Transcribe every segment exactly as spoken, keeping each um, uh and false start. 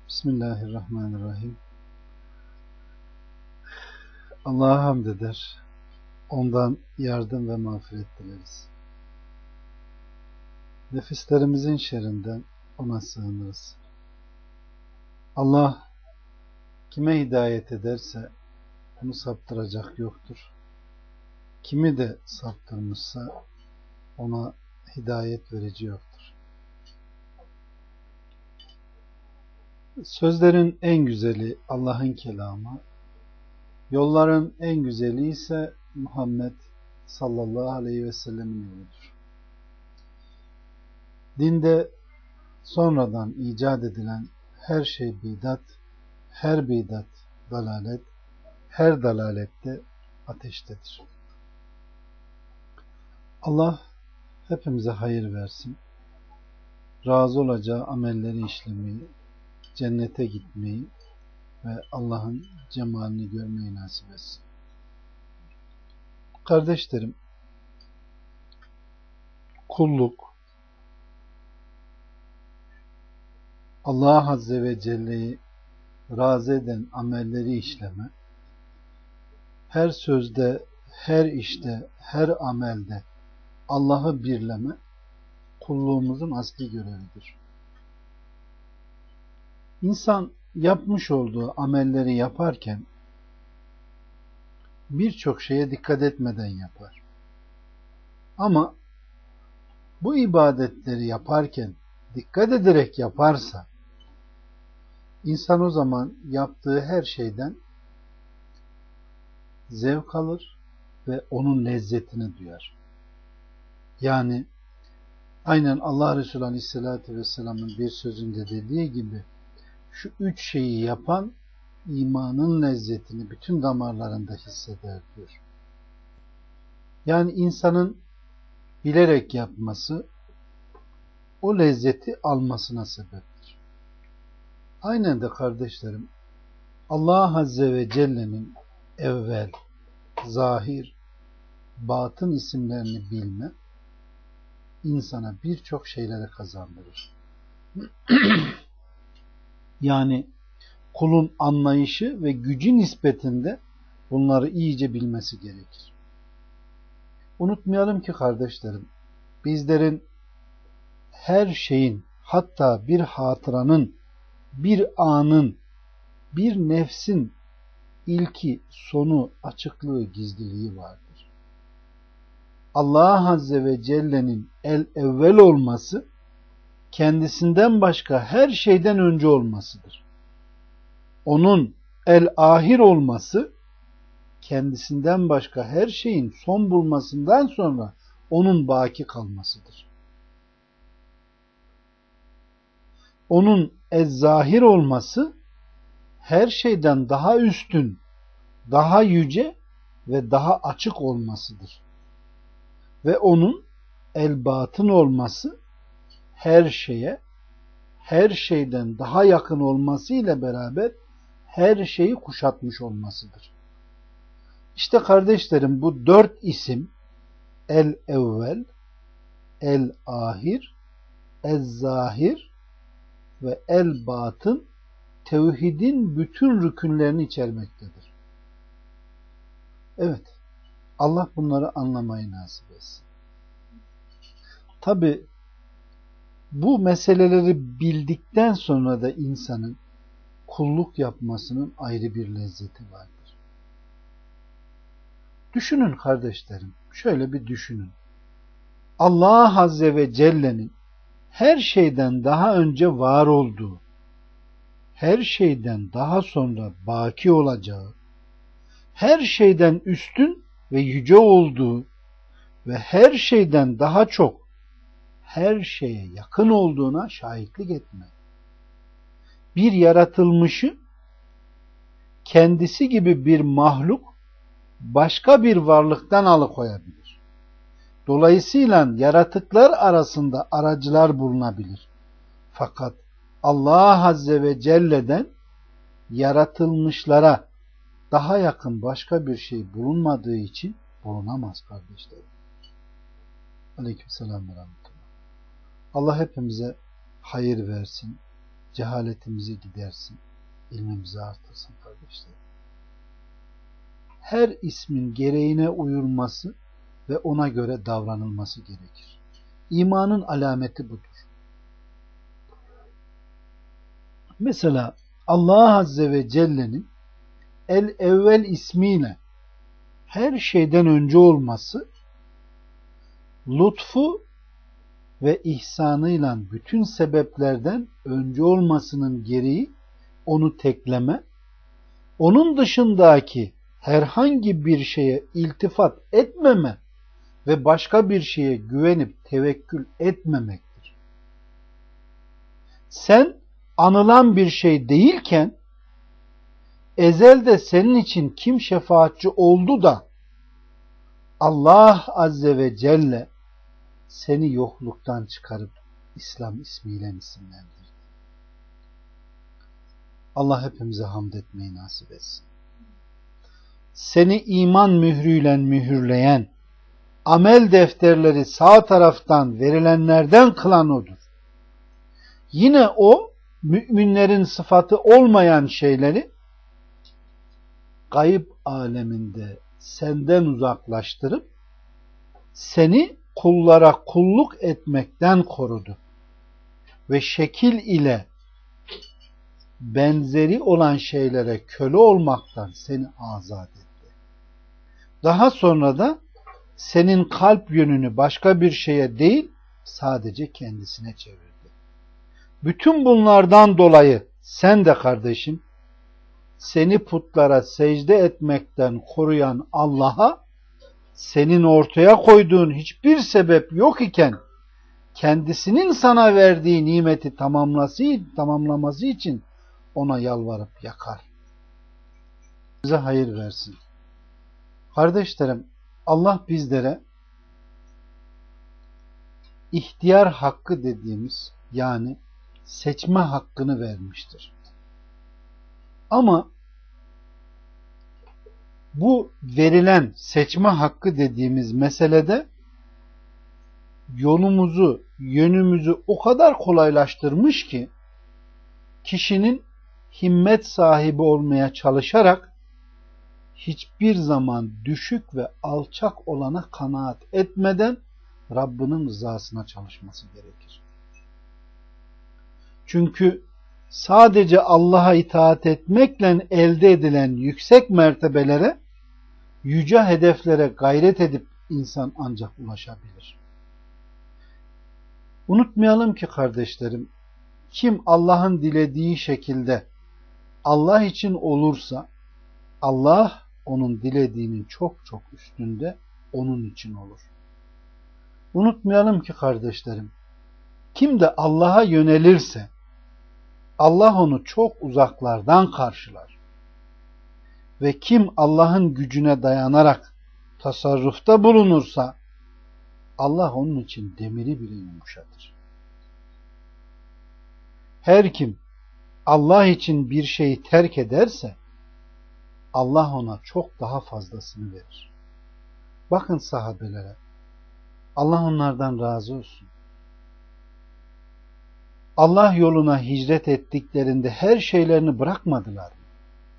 Bismillahirrahmanirrahim. Allah'a hamd eder. Ondan yardım ve mağfiret dileriz. Nefislerimizin şerrinden ona sığınırız. Allah kime hidayet ederse onu saptıracak yoktur. Kimi de saptırmışsa ona hidayet verici yoktur. Sözlerin en güzeli Allah'ın kelamı, yolların en güzeli ise Muhammed sallallahu aleyhi ve sellemin yoludur. Dinde sonradan icat edilen her şey bidat, her bidat dalalet, her dalalette ateştedir. Allah hepimize hayır versin. Razı olacağı amelleri işlemeyi, cennete gitmeyi ve Allah'ın cemalini görmeyi nasip etsin. Kardeşlerim, kulluk, Allah Azze ve Celle'yi razı eden amelleri işleme, her sözde, her işte, her amelde Allah'ı birleme, kulluğumuzun asli görevidir. İnsan yapmış olduğu amelleri yaparken birçok şeye dikkat etmeden yapar. Ama bu ibadetleri yaparken dikkat ederek yaparsa insan o zaman yaptığı her şeyden zevk alır ve onun lezzetini duyar. Yani aynen Allah Resulü Aleyhisselatü Vesselam'ın bir sözünde dediği gibi şu üç şeyi yapan imanın lezzetini bütün damarlarında hisseder diyor. Yani insanın bilerek yapması o lezzeti almasına sebeptir. Aynen de kardeşlerim, Allah Azze ve Celle'nin evvel, zahir, batın isimlerini bilme insana birçok şeyleri kazandırır. Yani kulun anlayışı ve gücü nispetinde bunları iyice bilmesi gerekir. Unutmayalım ki kardeşlerim, bizlerin her şeyin, hatta bir hatıranın, bir anın, bir nefsin ilki, sonu, açıklığı, gizliliği vardır. Allah Azze ve Celle'nin el evvel olması, kendisinden başka her şeyden önce olmasıdır. Onun el ahir olması, kendisinden başka her şeyin son bulmasından sonra onun baki kalmasıdır. Onun ez-zahir olması, her şeyden daha üstün, daha yüce ve daha açık olmasıdır. Ve onun el-batın olması, her şeye, her şeyden daha yakın olması ile beraber her şeyi kuşatmış olmasıdır. İşte kardeşlerim, bu dört isim el-evvel, el-ahir, el-zahir ve el-batın tevhidin bütün rükünlerini içermektedir. Evet, Allah bunları anlamayı nasip etsin. Tabi bu meseleleri bildikten sonra da insanın kulluk yapmasının ayrı bir lezzeti vardır. Düşünün kardeşlerim, şöyle bir düşünün. Allah Azze ve Celle'nin her şeyden daha önce var olduğu, her şeyden daha sonra baki olacağı, her şeyden üstün ve yüce olduğu ve her şeyden daha çok her şeye yakın olduğuna şahitlik etme. Bir yaratılmışı kendisi gibi bir mahluk başka bir varlıktan alıkoyabilir. Dolayısıyla yaratıklar arasında aracılar bulunabilir. Fakat Allah Azze ve Celle'den yaratılmışlara daha yakın başka bir şey bulunmadığı için bulunamaz kardeşlerim. Aleykümselam ve rahmetullah. Allah hepimize hayır versin, cehaletimizi gidersin, ilmimizi artırsın kardeşlerim. Her ismin gereğine uyulması ve ona göre davranılması gerekir. İmanın alameti budur. Mesela Allah Azze ve Celle'nin El-Evvel ismiyle her şeyden önce olması, lütfu ve ihsanıyla bütün sebeplerden önce olmasının gereği onu tekleme, onun dışındaki herhangi bir şeye iltifat etmeme ve başka bir şeye güvenip tevekkül etmemektir. Sen anılan bir şey değilken ezelde senin için kim şefaatçi oldu da Allah Azze ve Celle seni yokluktan çıkarıp İslam ismiyle isimlendirdi. Allah hepimize hamd etmeyi nasip etsin. Seni iman mührüyle mühürleyen, amel defterleri sağ taraftan verilenlerden kılan odur. Yine o, müminlerin sıfatı olmayan şeyleri gayb aleminde senden uzaklaştırıp seni kullara kulluk etmekten korudu ve şekil ile benzeri olan şeylere köle olmaktan seni azat etti. Daha sonra da senin kalp yönünü başka bir şeye değil, sadece kendisine çevirdi. Bütün bunlardan dolayı sen de kardeşim, seni putlara secde etmekten koruyan Allah'a, senin ortaya koyduğun hiçbir sebep yok iken, kendisinin sana verdiği nimeti tamamlaması, tamamlaması için ona yalvarıp yakar. Bize hayır versin. Kardeşlerim, Allah bizlere ihtiyar hakkı dediğimiz, yani seçme hakkını vermiştir. Ama bu verilen seçme hakkı dediğimiz meselede yolumuzu, yönümüzü o kadar kolaylaştırmış ki kişinin himmet sahibi olmaya çalışarak hiçbir zaman düşük ve alçak olana kanaat etmeden Rabbinin rızasına çalışması gerekir. Çünkü sadece Allah'a itaat etmekle elde edilen yüksek mertebelere, yüce hedeflere gayret edip insan ancak ulaşabilir. Unutmayalım ki kardeşlerim, kim Allah'ın dilediği şekilde Allah için olursa, Allah onun dilediğinin çok çok üstünde onun için olur. Unutmayalım ki kardeşlerim, kim de Allah'a yönelirse, Allah onu çok uzaklardan karşılar. Ve kim Allah'ın gücüne dayanarak tasarrufta bulunursa, Allah onun için demiri bile yumuşatır. Her kim Allah için bir şeyi terk ederse, Allah ona çok daha fazlasını verir. Bakın sahabelere, Allah onlardan razı olsun. Allah yoluna hicret ettiklerinde her şeylerini bırakmadılar mı?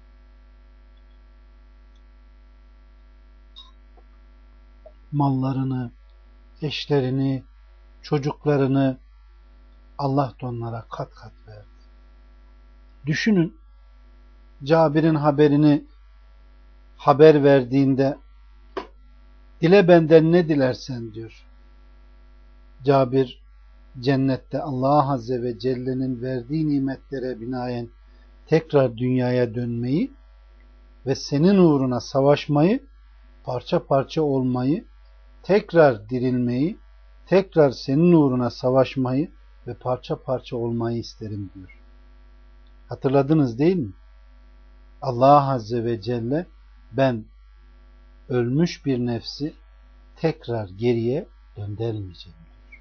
Mallarını, eşlerini, çocuklarını Allah da onlara kat kat verdi. Düşünün, Cabir'in haberini haber verdiğinde dile benden ne dilersen diyor. Cabir cennette Allah Azze ve Celle'nin verdiği nimetlere binaen tekrar dünyaya dönmeyi ve senin uğruna savaşmayı, parça parça olmayı, tekrar dirilmeyi, tekrar senin uğruna savaşmayı ve parça parça olmayı isterim diyor. Hatırladınız değil mi? Allah Azze ve Celle, ben ölmüş bir nefsi tekrar geriye döndürmeyeceğim diyor.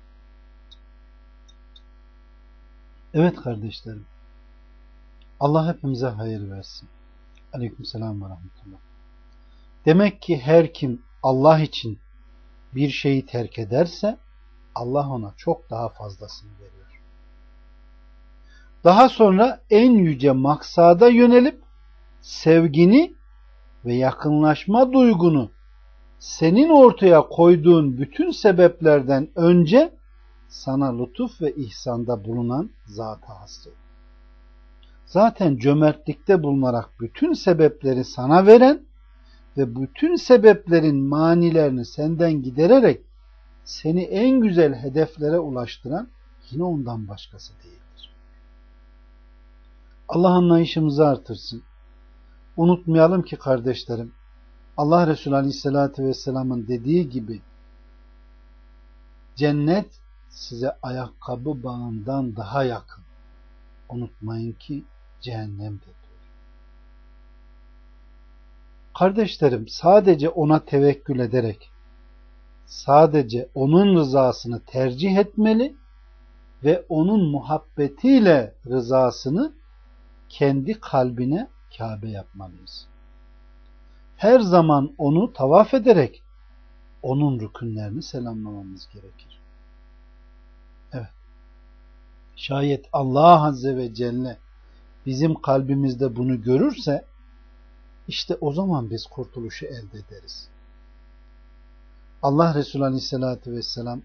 Evet kardeşlerim, Allah hepimize hayır versin. Aleykümselam ve rahmetullah. Demek ki her kim Allah için bir şeyi terk ederse Allah ona çok daha fazlasını veriyor. Daha sonra en yüce maksada yönelip sevgini ve yakınlaşma duygunu senin ortaya koyduğun bütün sebeplerden önce sana lütuf ve ihsanda bulunan zata hasret. Zaten cömertlikte bulunarak bütün sebepleri sana veren ve bütün sebeplerin manilerini senden gidererek seni en güzel hedeflere ulaştıran yine ondan başkası değildir. Allah anlayışımızı artırsın. Unutmayalım ki kardeşlerim, Allah Resulü Aleyhisselatü Vesselam'ın dediği gibi cennet size ayakkabı bağından daha yakın. Unutmayın ki cehennemdir. Kardeşlerim, sadece ona tevekkül ederek sadece onun rızasını tercih etmeli ve onun muhabbetiyle rızasını kendi kalbine Kabe yapmalıyız. Her zaman onu tavaf ederek onun rükünlerini selamlamamız gerekir. Evet. Şayet Allah Azze ve Celle bizim kalbimizde bunu görürse işte o zaman biz kurtuluşu elde ederiz. Allah Resulü Aleyhisselatü Vesselam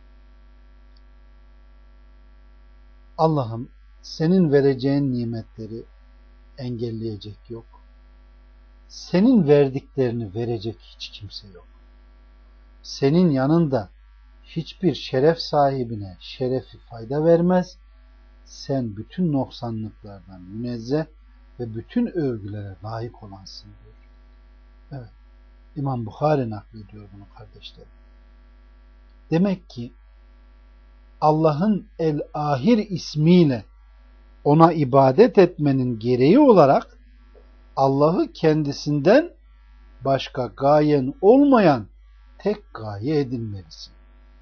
Allah'ım senin vereceğin nimetleri engelleyecek yok. Senin verdiklerini verecek hiç kimse yok. Senin yanında hiçbir şeref sahibine şerefi fayda vermez. Sen bütün noksanlıklardan münezzeh ve bütün övgülere layık olansın diyor. Evet. İmam Bukhari naklediyor bunu kardeşlerim. Demek ki Allah'ın El-Ahir ismiyle ona ibadet etmenin gereği olarak Allah'ı kendisinden başka gayen olmayan tek gaye edinmelisin.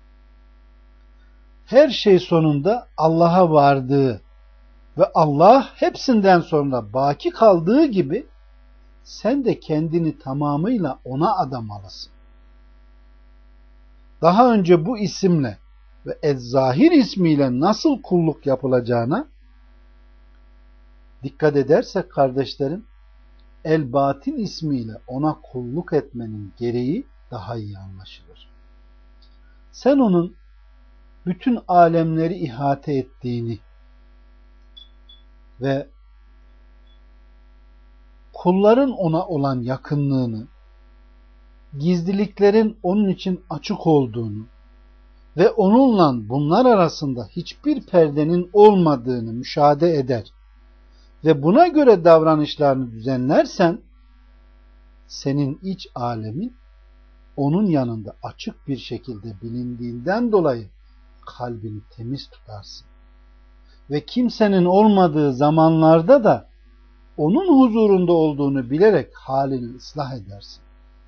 Her şey sonunda Allah'a vardığı ve Allah hepsinden sonra baki kaldığı gibi sen de kendini tamamıyla ona adamalısın. Daha önce bu isimle ve Ez-Zahir ismiyle nasıl kulluk yapılacağına dikkat edersek kardeşlerim, El-Batin ismiyle ona kulluk etmenin gereği daha iyi anlaşılır. Sen onun bütün alemleri ihate ettiğini ve kulların ona olan yakınlığını, gizliliklerin onun için açık olduğunu ve onunla bunlar arasında hiçbir perdenin olmadığını müşahede eder ve buna göre davranışlarını düzenlersen, senin iç alemin onun yanında açık bir şekilde bilindiğinden dolayı kalbini temiz tutarsın. Ve kimsenin olmadığı zamanlarda da onun huzurunda olduğunu bilerek halini ıslah edersin.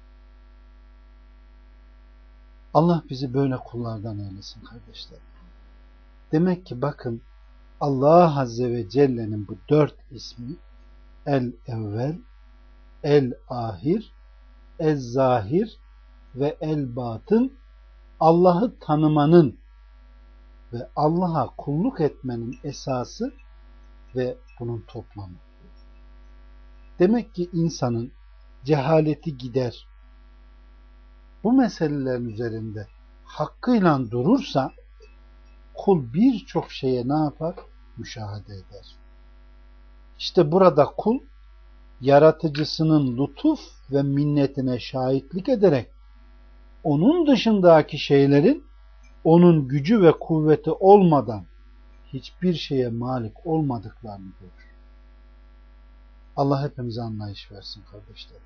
Allah bizi böyle kullardan eylesin kardeşler. Demek ki bakın Allah Azze ve Celle'nin bu dört ismi El-Evvel, El-Ahir, Ez-Zahir ve El-Batın Allah'ı tanımanın ve Allah'a kulluk etmenin esası ve bunun toplamı. Demek ki insanın cehaleti gider. Bu meselelerin üzerinde hakkıyla durursa kul birçok şeye ne yapar? Müşahede eder. İşte burada kul yaratıcısının lütuf ve minnetine şahitlik ederek onun dışındaki şeylerin onun gücü ve kuvveti olmadan hiçbir şeye malik olmadıklarını görür. Allah hepimize anlayış versin kardeşlerim.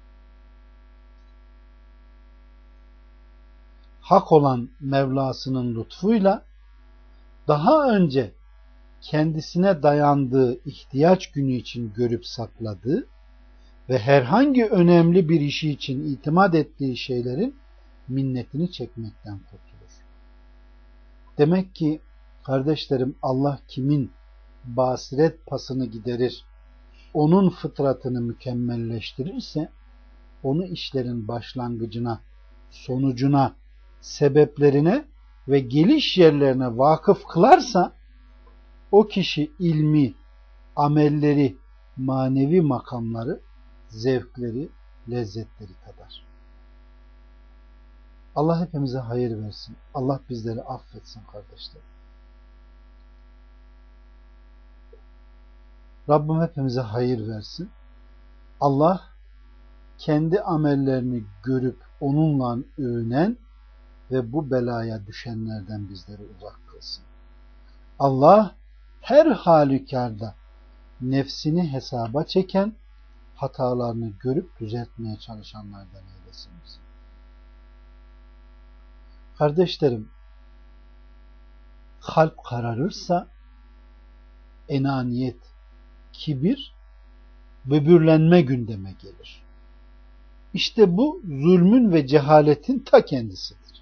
Hak olan Mevlasının lütfuyla daha önce kendisine dayandığı ihtiyaç günü için görüp sakladığı ve herhangi önemli bir işi için itimat ettiği şeylerin minnetini çekmekten kurtulur. Demek ki kardeşlerim Allah kimin basiret pasını giderir, onun fıtratını mükemmelleştirirse onu işlerin başlangıcına, sonucuna, sebeplerine ve geliş yerlerine vakıf kılarsa o kişi ilmi, amelleri, manevi makamları, zevkleri, lezzetleri tadar. Allah hepimize hayır versin. Allah bizleri affetsin kardeşlerim. Rabbim hepimize hayır versin. Allah kendi amellerini görüp onunla övünen ve bu belaya düşenlerden bizleri uzak kılsın. Allah her halükarda nefsini hesaba çeken, hatalarını görüp düzeltmeye çalışanlardan eylesin bizi. Kardeşlerim, kalp kararırsa enaniyet, kibir, böbürlenme gündeme gelir. İşte bu zulmün ve cehaletin ta kendisidir.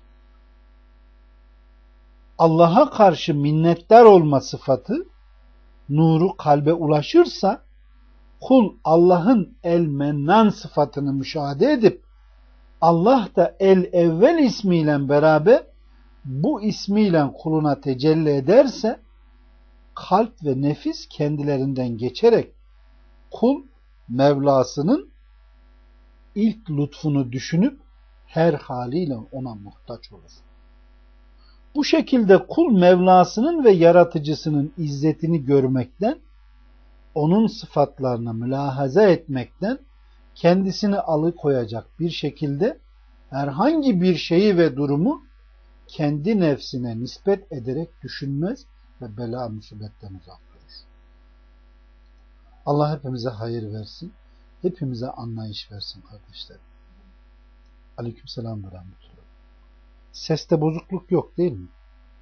Allah'a karşı minnettar olma sıfatı nuru kalbe ulaşırsa kul Allah'ın el-mennan sıfatını müşahede edip Allah da el-evvel ismiyle beraber bu ismiyle kuluna tecelli ederse kalp ve nefis kendilerinden geçerek kul Mevlasının ilk lütfunu düşünüp her haliyle ona muhtaç olur. Bu şekilde kul Mevlasının ve yaratıcısının izzetini görmekten, onun sıfatlarına mülahaza etmekten kendisini alıkoyacak bir şekilde herhangi bir şeyi ve durumu kendi nefsine nispet ederek düşünmez ve bela musibetten uzak durur. Allah hepimize hayır versin, hepimize anlayış versin kardeşlerim. Aleykümselam ve rahmetullah. Seste bozukluk yok değil mi?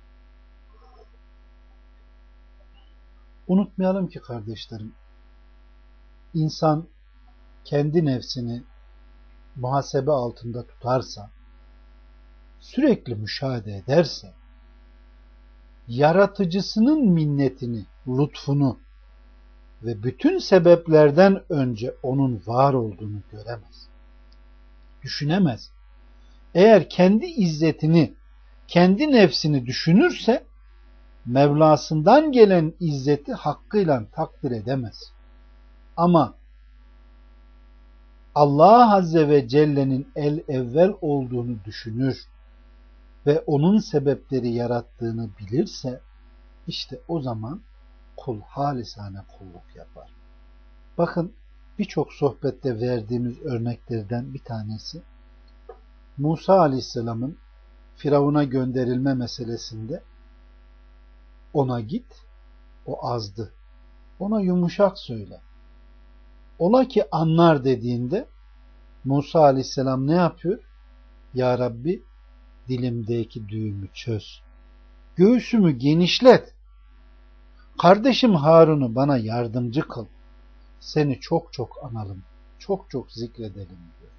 Unutmayalım ki kardeşlerim, insan kendi nefsini muhasebe altında tutarsa, sürekli müşahede ederse, yaratıcısının minnetini, lütfunu ve bütün sebeplerden önce onun var olduğunu göremez. Düşünemez. Eğer kendi izzetini, kendi nefsini düşünürse, Mevlasından gelen izzeti hakkıyla takdir edemez. Ama Allah Azze ve Celle'nin el evvel olduğunu düşünür ve onun sebepleri yarattığını bilirse, işte o zaman kul halisane kulluk yapar. Bakın, birçok sohbette verdiğimiz örneklerden bir tanesi, Musa Aleyhisselam'ın Firavun'a gönderilme meselesinde ona git, o azdı. Ona yumuşak söyle. Ola ki anlar dediğinde Musa Aleyhisselam ne yapıyor? Ya Rabbi, dilimdeki düğümü çöz. Göğsümü genişlet. Kardeşim Harun'u bana yardımcı kıl. Seni çok çok analım, çok çok zikredelim diyor.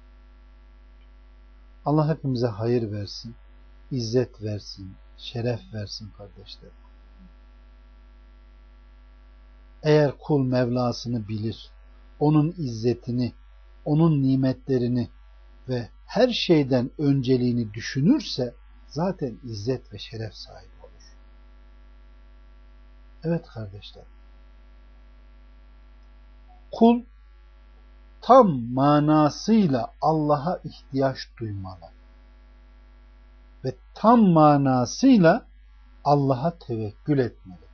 Allah hepimize hayır versin, izzet versin, şeref versin kardeşlerim. Eğer kul Mevlasını bilir, onun izzetini, onun nimetlerini ve her şeyden önceliğini düşünürse zaten izzet ve şeref sahibi olur. Evet kardeşler. Kul tam manasıyla Allah'a ihtiyaç duymalı ve tam manasıyla Allah'a tevekkül etmelidir.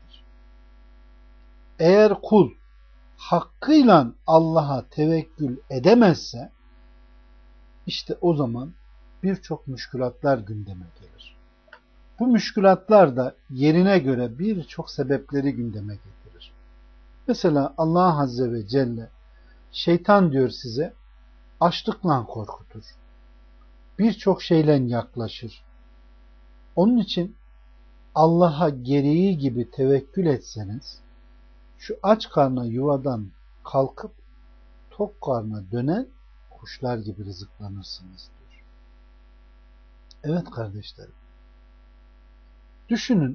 Eğer kul hakkıyla Allah'a tevekkül edemezse, işte o zaman birçok müşkülatlar gündeme gelir. Bu müşkülatlar da yerine göre birçok sebepleri gündeme getirir. Mesela Allah Azze ve Celle, şeytan diyor size, açlıkla korkutur. Birçok şeyle yaklaşır. Onun için Allah'a gereği gibi tevekkül etseniz, şu aç karnına yuvadan kalkıp tok karnına dönen kuşlar gibi rızıklanırsınız diyor. Evet kardeşlerim. Düşünün,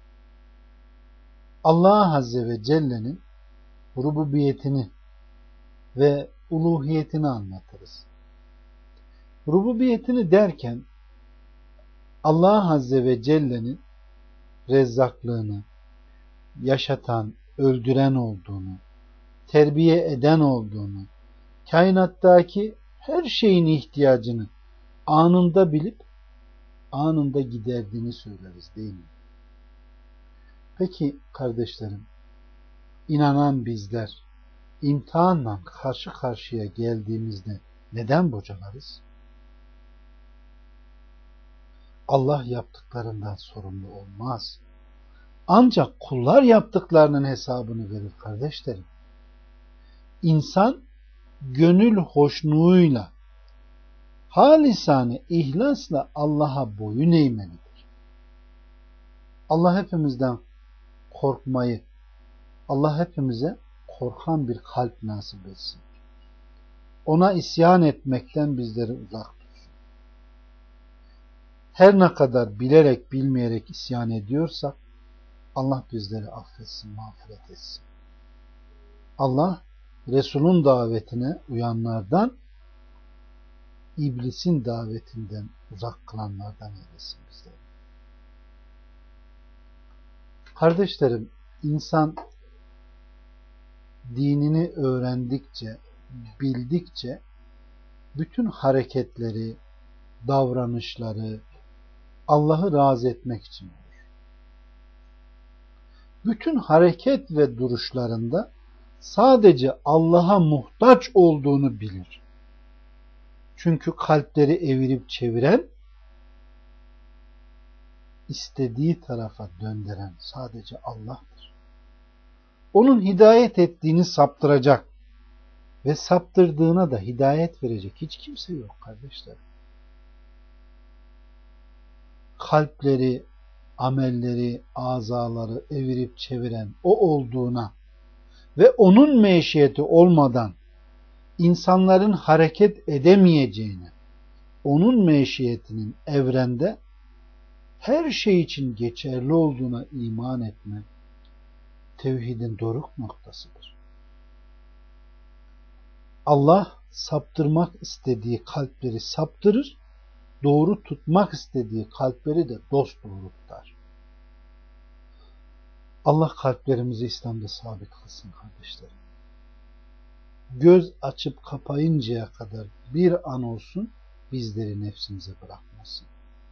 Allah Azze ve Celle'nin rububiyetini ve uluhiyetini anlatırız. Rububiyetini derken Allah Azze ve Celle'nin rezzaklığını, yaşatan, öldüren olduğunu, terbiye eden olduğunu, kainattaki her şeyin ihtiyacını anında bilip anında giderdiğini söyleriz değil mi? Peki kardeşlerim, inanan bizler imtihanla karşı karşıya geldiğimizde neden bocalarız? Allah yaptıklarından sorumlu olmaz. Ancak kullar yaptıklarının hesabını verir kardeşlerim. İnsan gönül hoşnuğuyla, halisane ihlasla Allah'a boyun eğmelidir. Allah hepimizden korkmayı, Allah hepimize korkan bir kalp nasip etsin. Ona isyan etmekten bizleri uzak tutsun. Her ne kadar bilerek bilmeyerek isyan ediyorsak Allah bizleri affetsin, mağfiret etsin. Allah Resul'ün davetine uyanlardan, iblisin davetinden uzak kılanlardan eylesin bizleri. Kardeşlerim, insan dinini öğrendikçe, bildikçe bütün hareketleri, davranışları Allah'ı razı etmek için olur. Bütün hareket ve duruşlarında sadece Allah'a muhtaç olduğunu bilir. Çünkü kalpleri evirip çeviren, istediği tarafa döndüren sadece Allah'tır. Onun hidayet ettiğini saptıracak ve saptırdığına da hidayet verecek hiç kimse yok kardeşler. Kalpleri, amelleri, azaları evirip çeviren o olduğuna ve onun meşiyeti olmadan insanların hareket edemeyeceğine, onun meşiyetinin evrende her şey için geçerli olduğuna iman etme, tevhidin doruk noktasıdır. Allah saptırmak istediği kalpleri saptırır, doğru tutmak istediği kalpleri de dosdoğru tutar. Allah kalplerimizi İslam'da sabit kılsın kardeşlerim. Göz açıp kapayıncaya kadar bir an olsun bizleri nefsimize bırakmasın.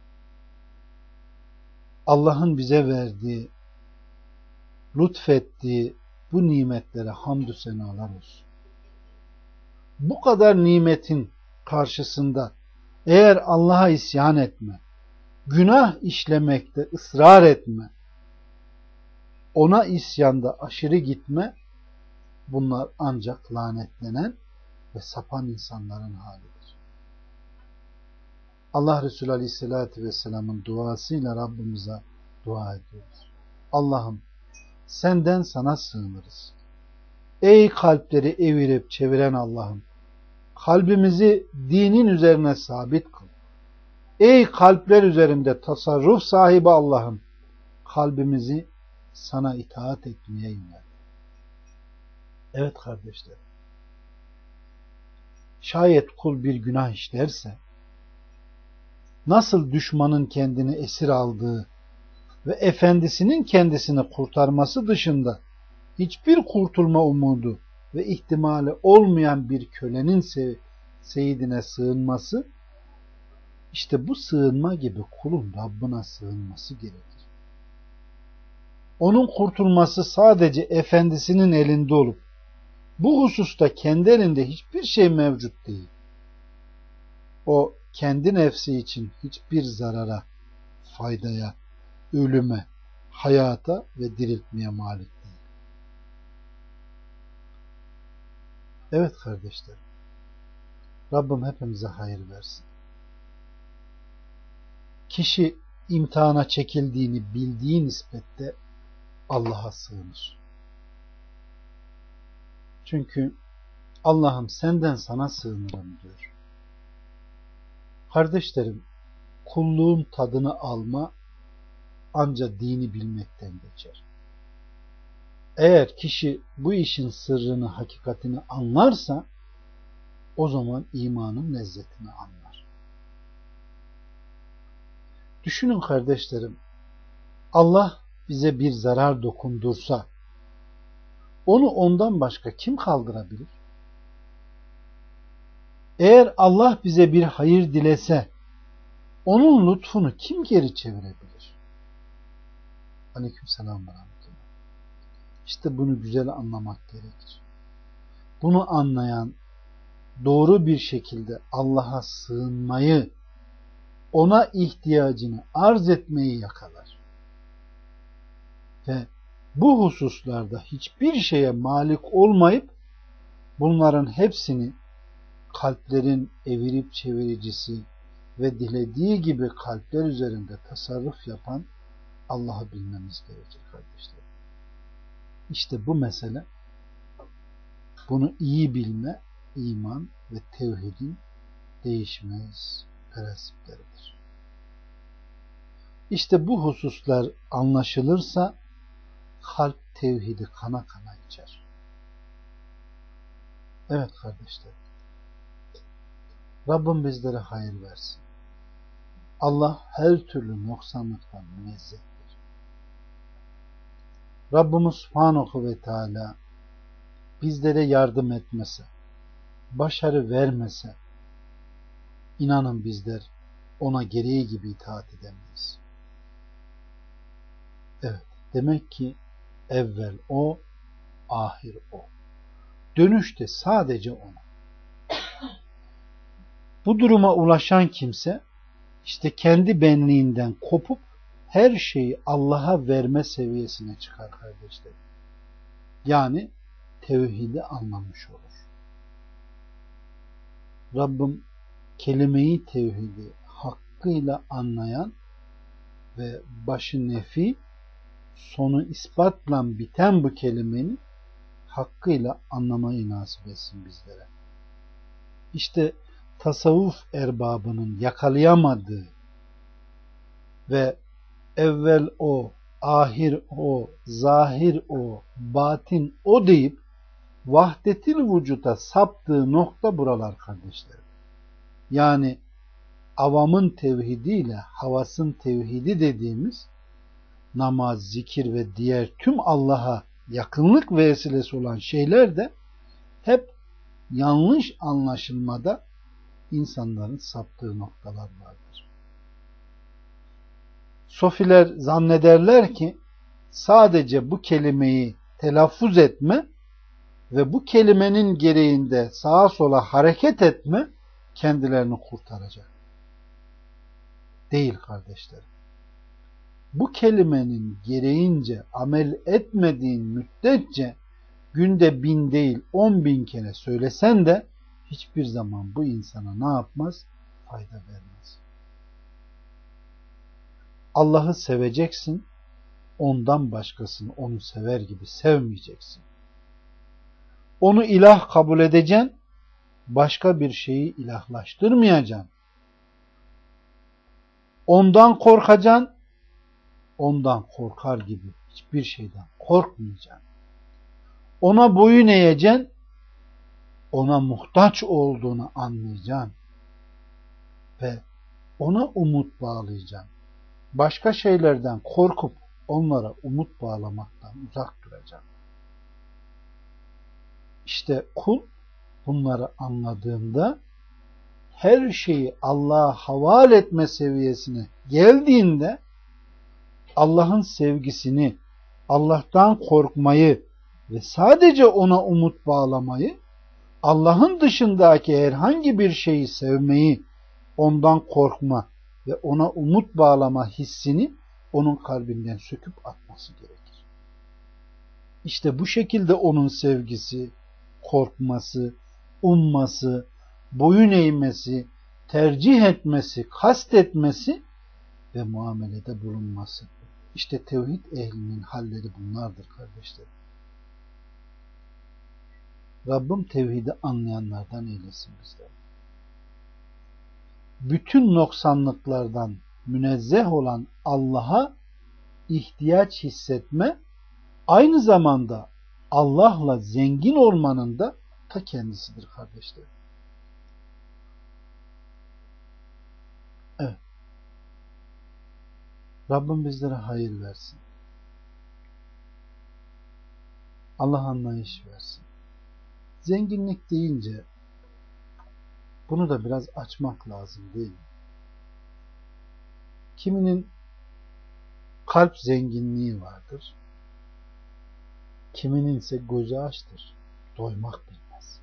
Allah'ın bize verdiği, lütfettiği bu nimetlere hamdü senalar olsun. Bu kadar nimetin karşısında eğer Allah'a isyan etme, günah işlemekte ısrar etme, ona isyanda aşırı gitme, bunlar ancak lanetlenen ve sapan insanların halidir. Allah Resulü Aleyhisselatü Vesselam'ın duasıyla Rabbimize dua ediyoruz. Allah'ım senden sana sığınırız. Ey kalpleri evirip çeviren Allah'ım, kalbimizi dinin üzerine sabit kıl. Ey kalpler üzerinde tasarruf sahibi Allah'ım, kalbimizi sana itaat etmeye yönelt. Evet kardeşler, şayet kul bir günah işlerse, nasıl düşmanın kendini esir aldığı ve efendisinin kendisini kurtarması dışında hiçbir kurtulma umudu ve ihtimali olmayan bir kölenin se seyidine sığınması, işte bu sığınma gibi kulun Rabbına sığınması gerekir. Onun kurtulması sadece efendisinin elinde olup, bu hususta kendi elinde hiçbir şey mevcut değil. O kendi nefsi için hiçbir zarara, faydaya, ölüme, hayata ve diriltmeye malik değil. Evet kardeşlerim, Rabbim hepimize hayır versin. Kişi imtihana çekildiğini bildiği nispette Allah'a sığınır. Çünkü Allah'ım senden sana sığınırım diyor. Kardeşlerim, kulluğun tadını alma ancak dini bilmekten geçer. Eğer kişi bu işin sırrını, hakikatini anlarsa o zaman imanın lezzetini anlar. Düşünün kardeşlerim, Allah bize bir zarar dokundursa onu ondan başka kim kaldırabilir? Eğer Allah bize bir hayır dilese onun lütfunu kim geri çevirebilir? Aleykümselam ve rahmetullah. İşte bunu güzel anlamak gerekir. Bunu anlayan doğru bir şekilde Allah'a sığınmayı, ona ihtiyacını arz etmeyi yakalar. Ve bu hususlarda hiçbir şeye malik olmayıp bunların hepsini kalplerin evirip çeviricisi ve dilediği gibi kalpler üzerinde tasarruf yapan Allah'ı bilmemiz gerekir kardeşlerim. İşte bu mesele, bunu iyi bilme, iman ve tevhidin değişmez prensipleridir. İşte bu hususlar anlaşılırsa kalp tevhidi kana kana içer. Evet kardeşlerim, Rabbim bizlere hayır versin. Allah her türlü noksanlıktan münezzehtir. Rabbimiz Subhanahu ve Teala bizlere yardım etmese, başarı vermese, inanın bizler ona gereği gibi itaat edemeyiz. Evet, demek ki evvel o, ahir o. Dönüş de sadece ona. Bu duruma ulaşan kimse işte kendi benliğinden kopup her şeyi Allah'a verme seviyesine çıkar kardeşlerim. Yani tevhidi anlamış olur. Rabbim kelime-i tevhidi hakkıyla anlayan ve başı nefi, sonu ispatla biten bu kelimenin hakkıyla anlamayı nasip etsin bizlere. İşte tasavvuf erbabının yakalayamadığı ve evvel o, ahir o, zahir o, batin o deyip vahdetil vücuda saptığı nokta buralar kardeşlerim. Yani avamın tevhidiyle havasın tevhidi dediğimiz namaz, zikir ve diğer tüm Allah'a yakınlık vesilesi olan şeyler de hep yanlış anlaşılmada insanların saptığı noktalar vardır. Sofiler zannederler ki sadece bu kelimeyi telaffuz etme ve bu kelimenin gereğinde sağa sola hareket etme kendilerini kurtaracak. Değil kardeşlerim. Bu kelimenin gereğince amel etmediğin müddetçe günde bin değil on bin kere söylesen de hiçbir zaman bu insana ne yapmaz? Fayda vermez. Allah'ı seveceksin, ondan başkasını onu sever gibi sevmeyeceksin. Onu ilah kabul edeceksin, başka bir şeyi ilahlaştırmayacaksın. Ondan korkacaksın, ondan korkar gibi hiçbir şeyden korkmayacaksın. Ona boyun eğeceksin, ona muhtaç olduğunu anlayacaksın ve ona umut bağlayacaksın. Başka şeylerden korkup onlara umut bağlamaktan uzak duracaksın. İşte kul bunları anladığında her şeyi Allah'a havale etme seviyesine geldiğinde Allah'ın sevgisini, Allah'tan korkmayı ve sadece ona umut bağlamayı, Allah'ın dışındaki herhangi bir şeyi sevmeyi, ondan korkma ve ona umut bağlama hissini onun kalbinden söküp atması gerekir. İşte bu şekilde onun sevgisi, korkması, umması, boyun eğmesi, tercih etmesi, kastetmesi ve muamelede bulunması. İşte tevhid ehlinin halleri bunlardır kardeşlerim. Rabbim tevhidi anlayanlardan eylesin bizleri. Bütün noksanlıklardan münezzeh olan Allah'a ihtiyaç hissetme, aynı zamanda Allah'la zengin olmanın da ta kendisidir kardeşlerim. Evet. Rabbim bizlere hayır versin. Allah anlayış versin. Zenginlik deyince bunu da biraz açmak lazım değil mi? Kiminin kalp zenginliği vardır. Kiminin ise gözü açtır. Doymak bilmez.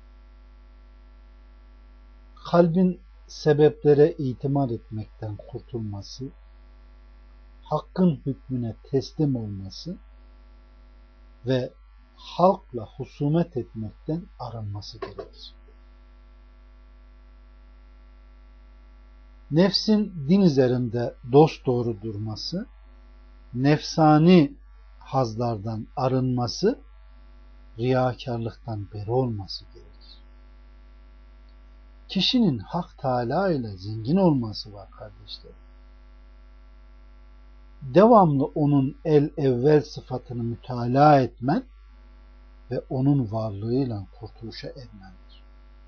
Kalbin sebeplere itimat etmekten kurtulması, hakkın hükmüne teslim olması ve halkla husumet etmekten arınması gerekir. Nefsin din üzerinde dosdoğru durması, nefsani hazlardan arınması, riyakarlıktan beri olması gerekir. Kişinin Hak Teâlâ ile zengin olması var kardeşlerim. Devamlı onun el evvel sıfatını mütalaa etmen ve onun varlığıyla kurtuluşa ermendir.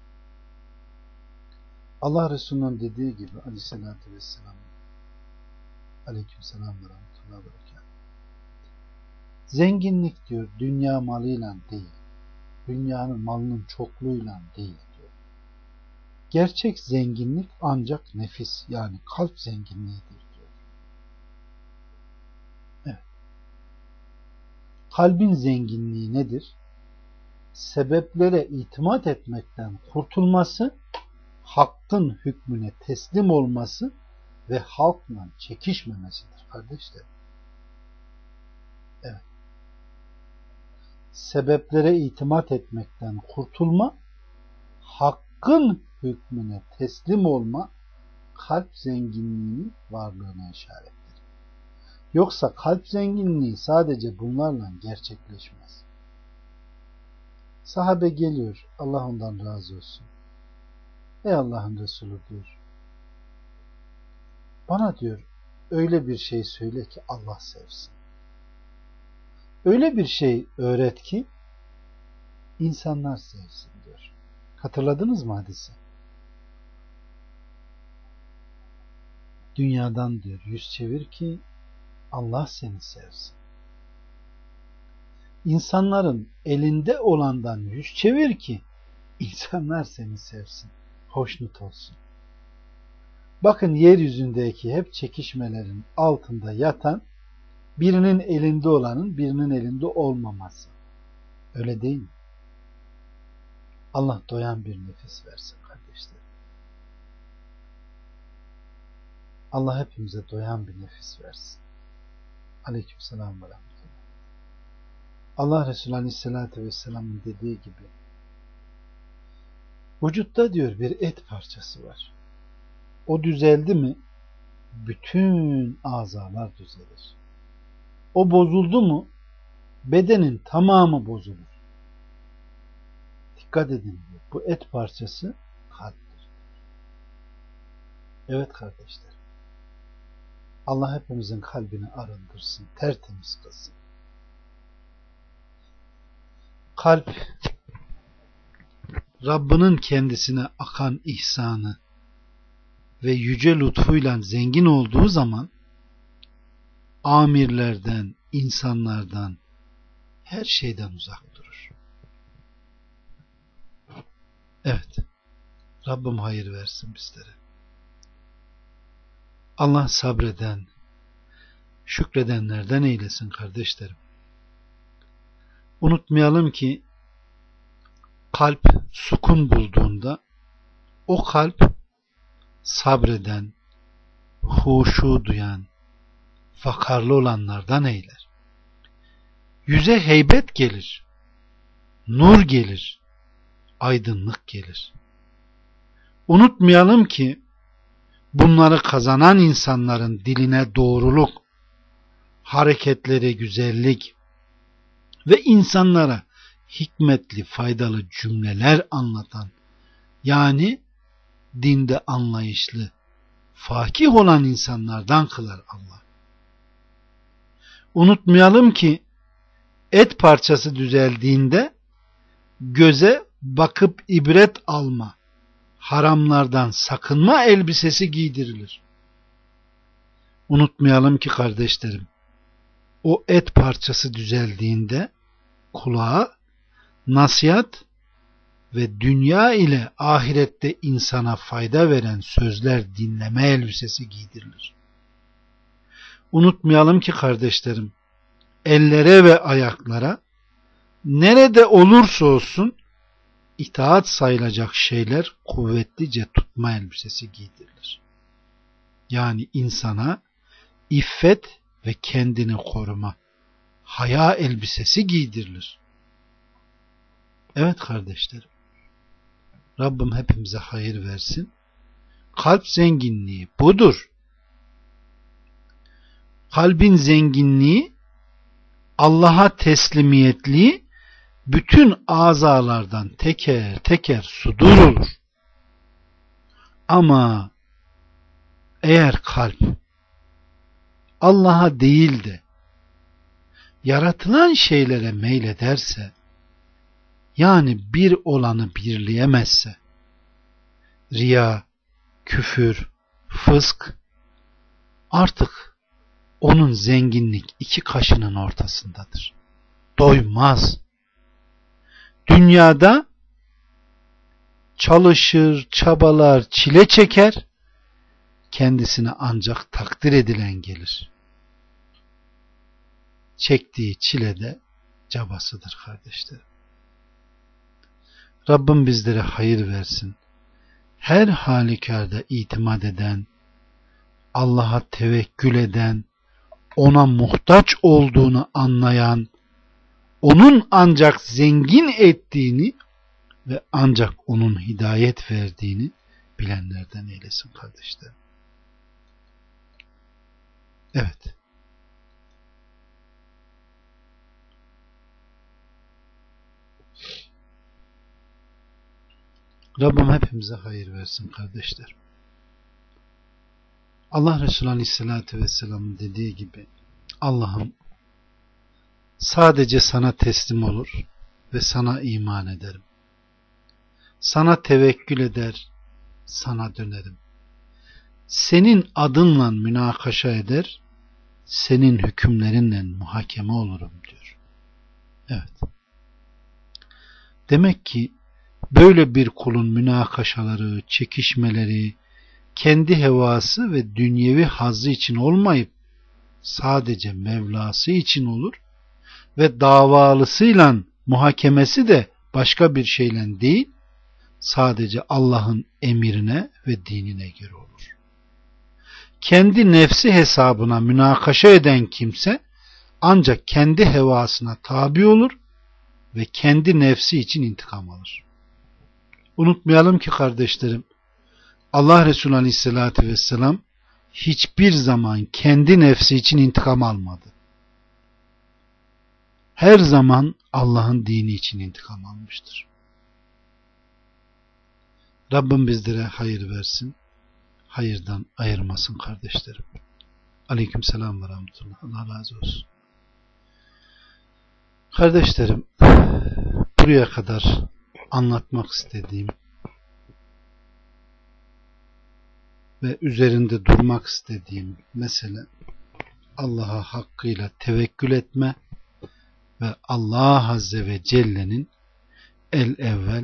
Allah Resulü'nün dediği gibi aleyhissalatü vesselam, aleykümselam ve rahmetullahi ve berekatuhu, zenginlik diyor dünya malıyla değil, dünyanın malının çokluğuyla değil diyor. Gerçek zenginlik ancak nefis, yani kalp zenginliğidir diyor. Evet. Kalbin zenginliği nedir? Sebeplere itimat etmekten kurtulması, hakkın hükmüne teslim olması ve halkla çekişmemesidir kardeşler. Evet. Sebeplere itimat etmekten kurtulma, hakkın hükmüne teslim olma, kalp zenginliğinin varlığına işarettir. Yoksa kalp zenginliği sadece bunlarla gerçekleşmez. Sahabe geliyor, Allah ondan razı olsun. Ey Allah'ın Resulü diyor, bana diyor öyle bir şey söyle ki Allah sevsin. Öyle bir şey öğret ki insanlar sevsin diyor. Hatırladınız mı hadisi? Dünyadan diyor yüz çevir ki Allah seni sevsin. İnsanların elinde olandan yüz çevir ki insanlar seni sevsin, hoşnut olsun. Bakın yeryüzündeki hep çekişmelerin altında yatan birinin elinde olanın birinin elinde olmaması. Öyle değil mi? Allah doyan bir nefis versin kardeşlerim. Allah hepimize doyan bir nefis versin. Aleykümselam ve rahmetullah. Allah Resulü Aleyhisselatü Vesselam'ın dediği gibi vücutta diyor bir et parçası var. O düzeldi mi bütün azalar düzelir. O bozuldu mu bedenin tamamı bozulur. Dikkat edin diyor. Bu et parçası kalptir. Evet kardeşler. Allah hepimizin kalbini arındırsın, tertemiz kılsın. Kalp Rabbinin kendisine akan ihsanı ve yüce lütfuyla zengin olduğu zaman amirlerden, insanlardan, her şeyden uzak durur. Evet. Rabbim hayır versin bizlere. Allah sabreden, şükredenlerden eylesin kardeşlerim. Unutmayalım ki kalp sukun bulduğunda o kalp sabreden, huşu duyan, vakarlı olanlardan eyler. Yüze heybet gelir, nur gelir, aydınlık gelir. Unutmayalım ki bunları kazanan insanların diline doğruluk, hareketleri güzellik ve insanlara hikmetli, faydalı cümleler anlatan, yani dinde anlayışlı, fakih olan insanlardan kılar Allah. Unutmayalım ki et parçası düzeldiğinde göze bakıp ibret alma, haramlardan sakınma elbisesi giydirilir. Unutmayalım ki kardeşlerim, o et parçası düzeldiğinde kulağa nasihat ve dünya ile ahirette insana fayda veren sözler dinleme elbisesi giydirilir. Unutmayalım ki kardeşlerim, ellere ve ayaklara nerede olursa olsun itaat sayılacak şeyler kuvvetlice tutma elbisesi giydirilir. Yani insana iffet ve kendini koruma, haya elbisesi giydirilir. Evet kardeşlerim, Rabbim hepimize hayır versin. Kalp zenginliği budur. Kalbin zenginliği, Allah'a teslimiyetliği bütün azalardan teker teker sudur olur. Ama eğer kalp Allah'a değil de yaratılan şeylere meylederse, yani bir olanı birleyemezse, riya, küfür, fısk, artık onun zenginlik iki kaşının ortasındadır. Doymaz. Dünyada çalışır, çabalar, çile çeker, kendisine ancak takdir edilen gelir. Çektiği çile de cabasıdır kardeşlerim. Rabbim bizlere hayır versin. Her halükarda itimat eden, Allah'a tevekkül eden, ona muhtaç olduğunu anlayan, onun ancak zengin ettiğini ve ancak onun hidayet verdiğini bilenlerden eylesin kardeşlerim. Evet. Rabbim hepimize hayır versin kardeşler. Allah Resulü Aleyhisselatü Vesselam'ın dediği gibi, Allah'ım sadece sana teslim olur ve sana iman ederim. Sana tevekkül eder, sana dönerim. Senin adınla münakaşa eder, senin hükümlerinle muhakeme olurum diyor. Evet. Demek ki böyle bir kulun münakaşaları, çekişmeleri, kendi hevası ve dünyevi hazzı için olmayıp sadece Mevlası için olur ve davalısıyla muhakemesi de başka bir şeyle değil, sadece Allah'ın emrine ve dinine göre olur. Kendi nefsi hesabına münakaşa eden kimse ancak kendi hevasına tabi olur ve kendi nefsi için intikam alır. Unutmayalım ki kardeşlerim, Allah Resulü Aleyhisselatü Vesselam hiçbir zaman kendi nefsi için intikam almadı. Her zaman Allah'ın dini için intikam almıştır. Rabbim bizlere hayır versin, hayırdan ayırmasın kardeşlerim. Aleykümselam ve rahmetullah. Allah razı olsun. Kardeşlerim, buraya kadar anlatmak istediğim ve üzerinde durmak istediğim mesele Allah'a hakkıyla tevekkül etme ve Allah Azze ve Celle'nin el evvel,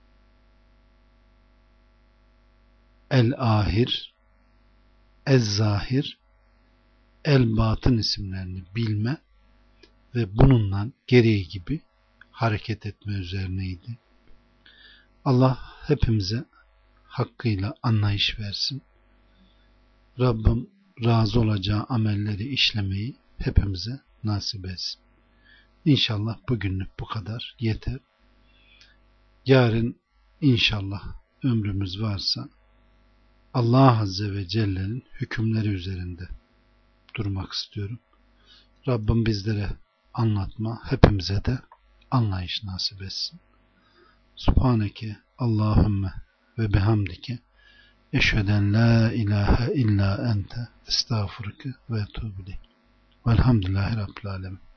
el ahir, el zahir, el batın isimlerini bilme ve bununla gereği gibi hareket etme üzerineydi. Allah hepimize hakkıyla anlayış versin. Rabbim razı olacağı amelleri işlemeyi hepimize nasip etsin. İnşallah bugünlük bu kadar yeter. Yarın inşallah ömrümüz varsa Allah Azze ve Celle'nin hükümleri üzerinde durmak istiyorum. Rabbim bizlere anlatma, hepimize de anlayış nasip etsin. Subhaneke Allahümme ve bihamdike eşheden la ilahe illa ente estağfurke ve etûbü ileyk. Velhamdülillahi Rabbil alemin.